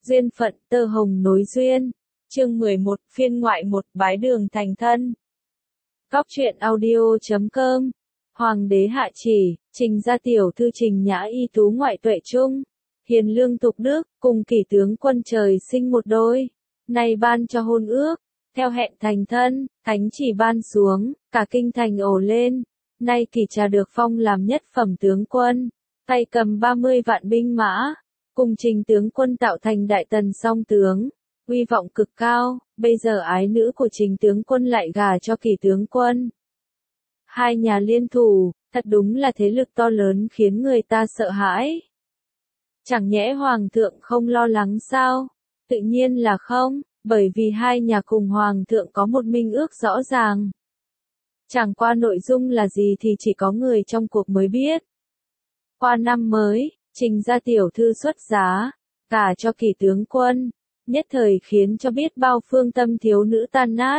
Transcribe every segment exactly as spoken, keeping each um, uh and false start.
Duyên phận tơ hồng nối duyên. Chương mười một, phiên ngoại một, bái đường thành thân. Góc truyện audio chấm com. Hoàng đế hạ chỉ, Trình gia tiểu thư Trình Nhã Y tú ngoại tuệ trung, hiền lương tục đức, cùng kỷ tướng quân trời sinh một đôi. Nay ban cho hôn ước, theo hẹn thành thân, thánh chỉ ban xuống, cả kinh thành ồ lên. Nay kỷ trà được phong làm nhất phẩm tướng quân, tay cầm ba mươi vạn binh mã, cùng Trình tướng quân tạo thành đại tần song tướng, uy vọng cực cao. Bây giờ ái nữ của Trình tướng quân lại gả cho kỷ tướng quân. Hai nhà liên thủ, thật đúng là thế lực to lớn khiến người ta sợ hãi. Chẳng nhẽ hoàng thượng không lo lắng sao? Tự nhiên là không, bởi vì hai nhà cùng hoàng thượng có một minh ước rõ ràng. Chẳng qua nội dung là gì thì chỉ có người trong cuộc mới biết. Qua năm mới, Trình gia tiểu thư xuất giá, gả cho kỷ tướng quân, nhất thời khiến cho biết bao phương tâm thiếu nữ tan nát.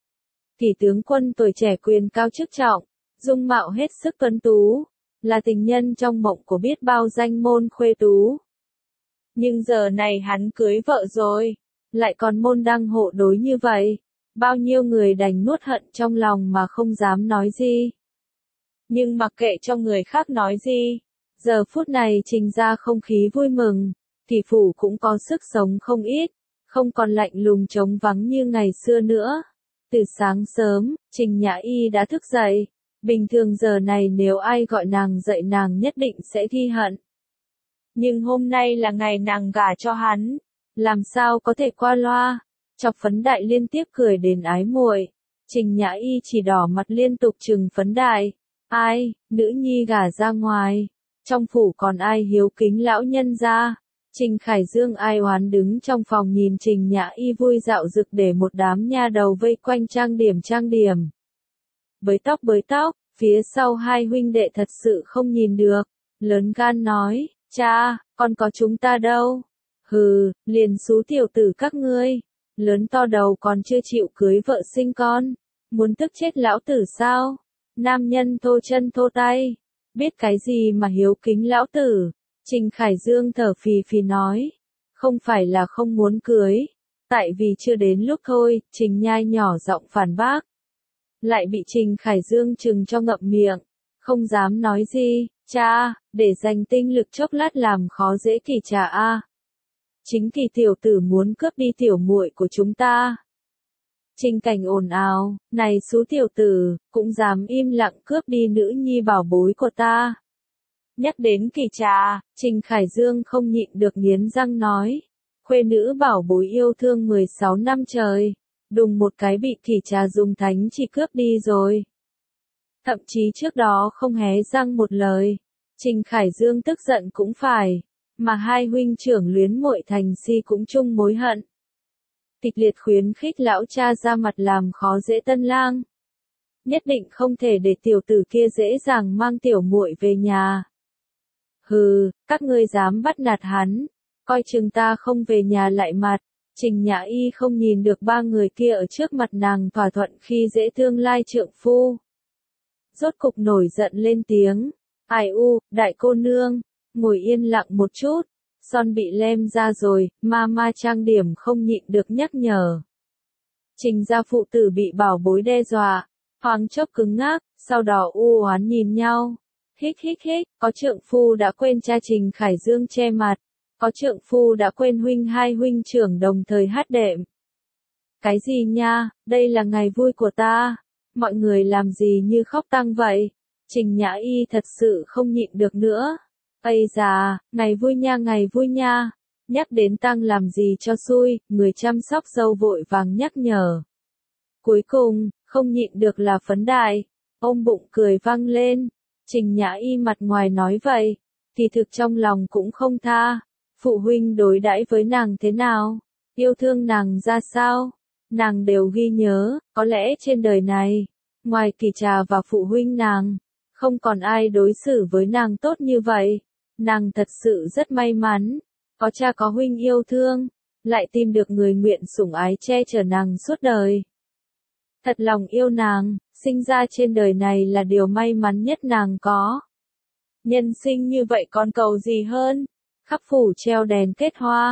Kỷ tướng quân tuổi trẻ quyền cao chức trọng, dung mạo hết sức tuấn tú, là tình nhân trong mộng của biết bao danh môn khuê tú. Nhưng giờ này hắn cưới vợ rồi, lại còn môn đăng hộ đối như vậy, bao nhiêu người đành nuốt hận trong lòng mà không dám nói gì. Nhưng mặc kệ cho người khác nói gì, giờ phút này Trình gia không khí vui mừng, kỷ phủ cũng có sức sống không ít, không còn lạnh lùng trống vắng như ngày xưa nữa. Từ sáng sớm, Trình Nhã Y đã thức dậy, bình thường giờ này nếu ai gọi nàng dậy nàng nhất định sẽ ghi hận. Nhưng hôm nay là ngày nàng gả cho hắn, làm sao có thể qua loa, chọc Phấn Đại liên tiếp cười đến ái muội. Trình Nhã Y chỉ đỏ mặt liên tục trừng Phấn Đại, ai, nữ nhi gả ra ngoài, trong phủ còn ai hiếu kính lão nhân gia. Trình Khải Dương ai oán đứng trong phòng nhìn Trình Nhã Y vui dạo rực để một đám nha đầu vây quanh trang điểm trang điểm. Bới tóc bới tóc, phía sau hai huynh đệ thật sự không nhìn được, lớn gan nói, cha, con có chúng ta đâu. Hừ, liền xú tiểu tử các ngươi, lớn to đầu còn chưa chịu cưới vợ sinh con, muốn tức chết lão tử sao? Nam nhân thô chân thô tay, biết cái gì mà hiếu kính lão tử. Trình Khải Dương thở phì phì nói, không phải là không muốn cưới, tại vì chưa đến lúc thôi. Trình Nhai nhỏ giọng phản bác, lại bị Trình Khải Dương trừng cho ngậm miệng, không dám nói gì. Cha, để dành tinh lực chốc lát làm khó dễ kỷ trà a. Chính kỷ tiểu tử muốn cướp đi tiểu muội của chúng ta. Trình Cảnh ồn ào, này xú tiểu tử, cũng dám im lặng cướp đi nữ nhi bảo bối của ta. Nhắc đến kỷ trà, Trình Khải Dương không nhịn được nghiến răng nói, khuê nữ bảo bối yêu thương mười sáu năm trời, đùng một cái bị kỷ trà dùng thánh chỉ cướp đi rồi. Thậm chí trước đó không hé răng một lời, Trình Khải Dương tức giận cũng phải, mà hai huynh trưởng luyến muội thành si cũng chung mối hận. Kịch liệt khuyến khích lão cha ra mặt làm khó dễ tân lang. Nhất định không thể để tiểu tử kia dễ dàng mang tiểu muội về nhà. Hừ, các ngươi dám bắt nạt hắn, coi chừng ta không về nhà lại mặt. Trình Nhã Y không nhìn được ba người kia ở trước mặt nàng thỏa thuận khi dễ tương lai trượng phu. Rốt cục nổi giận lên tiếng, ai u, đại cô nương, ngồi yên lặng một chút, son bị lem ra rồi, ma ma trang điểm không nhịn được nhắc nhở. Trình gia phụ tử bị bảo bối đe dọa, thoáng chốc cứng ngắc, sau đó u oán nhìn nhau. Hích hích hích, có trượng phu đã quên cha. Trình Khải Dương che mặt, có trượng phu đã quên huynh hai huynh trưởng đồng thời hát đệm. Cái gì nha, đây là ngày vui của ta, mọi người làm gì như khóc tang vậy? Trình Nhã Y thật sự không nhịn được nữa. Ây già, ngày vui nha ngày vui nha, nhắc đến tang làm gì cho xui, người chăm sóc dâu vội vàng nhắc nhở. Cuối cùng, không nhịn được là Phấn Đại, ôm bụng cười vang lên. Trình Nhã Y mặt ngoài nói vậy, thì thực trong lòng cũng không tha. Phụ huynh đối đãi với nàng thế nào, yêu thương nàng ra sao, nàng đều ghi nhớ. Có lẽ trên đời này, ngoài kỷ trà và phụ huynh nàng, không còn ai đối xử với nàng tốt như vậy. Nàng thật sự rất may mắn, có cha có huynh yêu thương, lại tìm được người nguyện sủng ái che chở nàng suốt đời. Thật lòng yêu nàng, sinh ra trên đời này là điều may mắn nhất nàng có. Nhân sinh như vậy còn cầu gì hơn? Khắp phủ treo đèn kết hoa,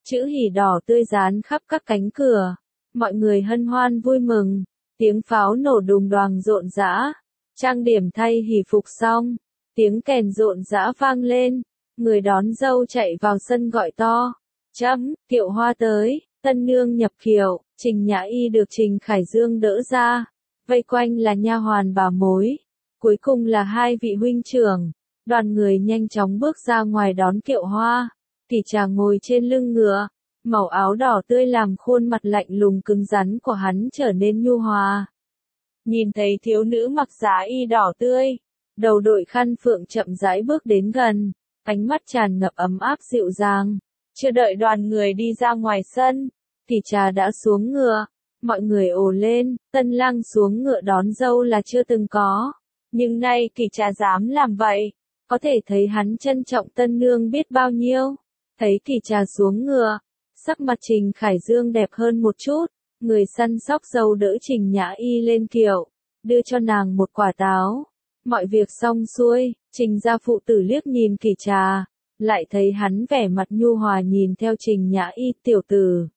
chữ hỉ đỏ tươi dán khắp các cánh cửa. Mọi người hân hoan vui mừng, tiếng pháo nổ đùng đoàng rộn rã, trang điểm thay hỷ phục xong, tiếng kèn rộn rã vang lên, người đón dâu chạy vào sân gọi to, chấm, kiệu hoa tới, tân nương nhập kiệu, Trình Nhã Y được Trình Khải Dương đỡ ra, vây quanh là nha hoàn bà mối, cuối cùng là hai vị huynh trưởng, đoàn người nhanh chóng bước ra ngoài đón kiệu hoa, Kỷ Trà ngồi trên lưng ngựa. Màu áo đỏ tươi làm khuôn mặt lạnh lùng cứng rắn của hắn trở nên nhu hòa. Nhìn thấy thiếu nữ mặc giá y đỏ tươi, đầu đội khăn phượng chậm rãi bước đến gần, ánh mắt tràn ngập ấm áp dịu dàng. Chưa đợi đoàn người đi ra ngoài sân, Kỷ Trà đã xuống ngựa, mọi người ồ lên, tân lang xuống ngựa đón dâu là chưa từng có. Nhưng nay Kỷ Trà dám làm vậy, có thể thấy hắn trân trọng tân nương biết bao nhiêu. Thấy Kỷ Trà xuống ngựa, sắc mặt Trình Khải Dương đẹp hơn một chút, người săn sóc dâu đỡ Trình Nhã Y lên kiệu, đưa cho nàng một quả táo. Mọi việc xong xuôi, Trình gia phụ tử liếc nhìn Kỷ Trà, lại thấy hắn vẻ mặt nhu hòa nhìn theo Trình Nhã Y, tiểu tử.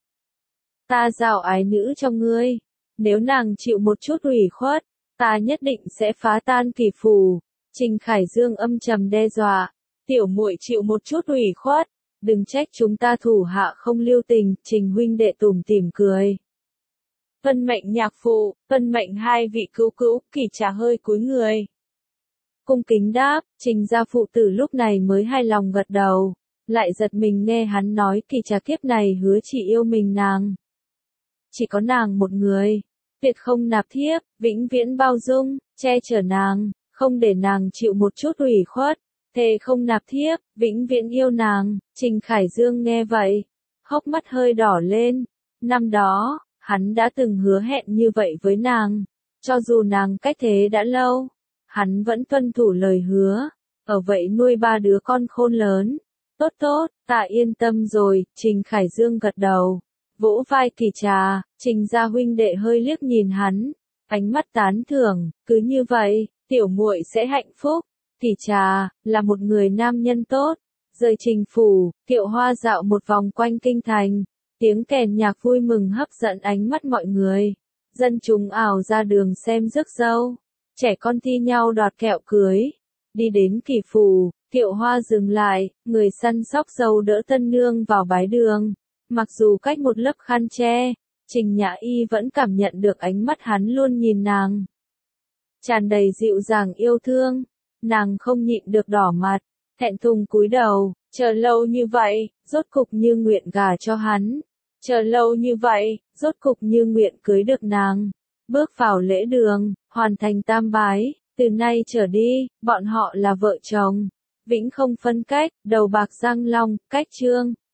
Ta giao ái nữ cho ngươi, nếu nàng chịu một chút ủy khuất, ta nhất định sẽ phá tan kỷ phù. Trình Khải Dương âm trầm đe dọa, tiểu muội chịu một chút ủy khuất. Đừng trách chúng ta thủ hạ không lưu tình, Trình huynh đệ tủm tỉm cười. Vân mệnh nhạc phụ, vân mệnh hai vị cứu cứu, Kỷ Trà hơi cúi người. Cung kính đáp, Trình gia phụ tử lúc này mới hài lòng gật đầu, lại giật mình nghe hắn nói Kỷ Trà kiếp này hứa chỉ yêu mình nàng. Chỉ có nàng một người, tuyệt không nạp thiếp, vĩnh viễn bao dung, che chở nàng, không để nàng chịu một chút ủy khuất. Thề không nạp thiếp, vĩnh viễn yêu nàng. Trình Khải Dương nghe vậy, hốc mắt hơi đỏ lên. Năm đó, hắn đã từng hứa hẹn như vậy với nàng. Cho dù nàng cách thế đã lâu, hắn vẫn tuân thủ lời hứa. Ở vậy nuôi ba đứa con khôn lớn. Tốt tốt, ta yên tâm rồi. Trình Khải Dương gật đầu, vỗ vai Kỷ Trà. Trình gia huynh đệ hơi liếc nhìn hắn, ánh mắt tán thưởng. Cứ như vậy, tiểu muội sẽ hạnh phúc. Kỷ Trà, là một người nam nhân tốt. Rời Trình phủ, kiệu hoa dạo một vòng quanh kinh thành. Tiếng kèn nhạc vui mừng hấp dẫn ánh mắt mọi người. Dân chúng ảo ra đường xem rước dâu. Trẻ con thi nhau đoạt kẹo cưới. Đi đến Kỷ phủ, kiệu hoa dừng lại, người săn sóc dâu đỡ tân nương vào bái đường. Mặc dù cách một lớp khăn che, Trình Nhã Y vẫn cảm nhận được ánh mắt hắn luôn nhìn nàng. Tràn đầy dịu dàng yêu thương. Nàng không nhịn được đỏ mặt, thẹn thùng cúi đầu, chờ lâu như vậy, rốt cục như nguyện gả cho hắn. Chờ lâu như vậy, rốt cục như nguyện cưới được nàng. Bước vào lễ đường, hoàn thành tam bái, từ nay trở đi, bọn họ là vợ chồng. Vĩnh không phân cách, đầu bạc răng long, cách trương.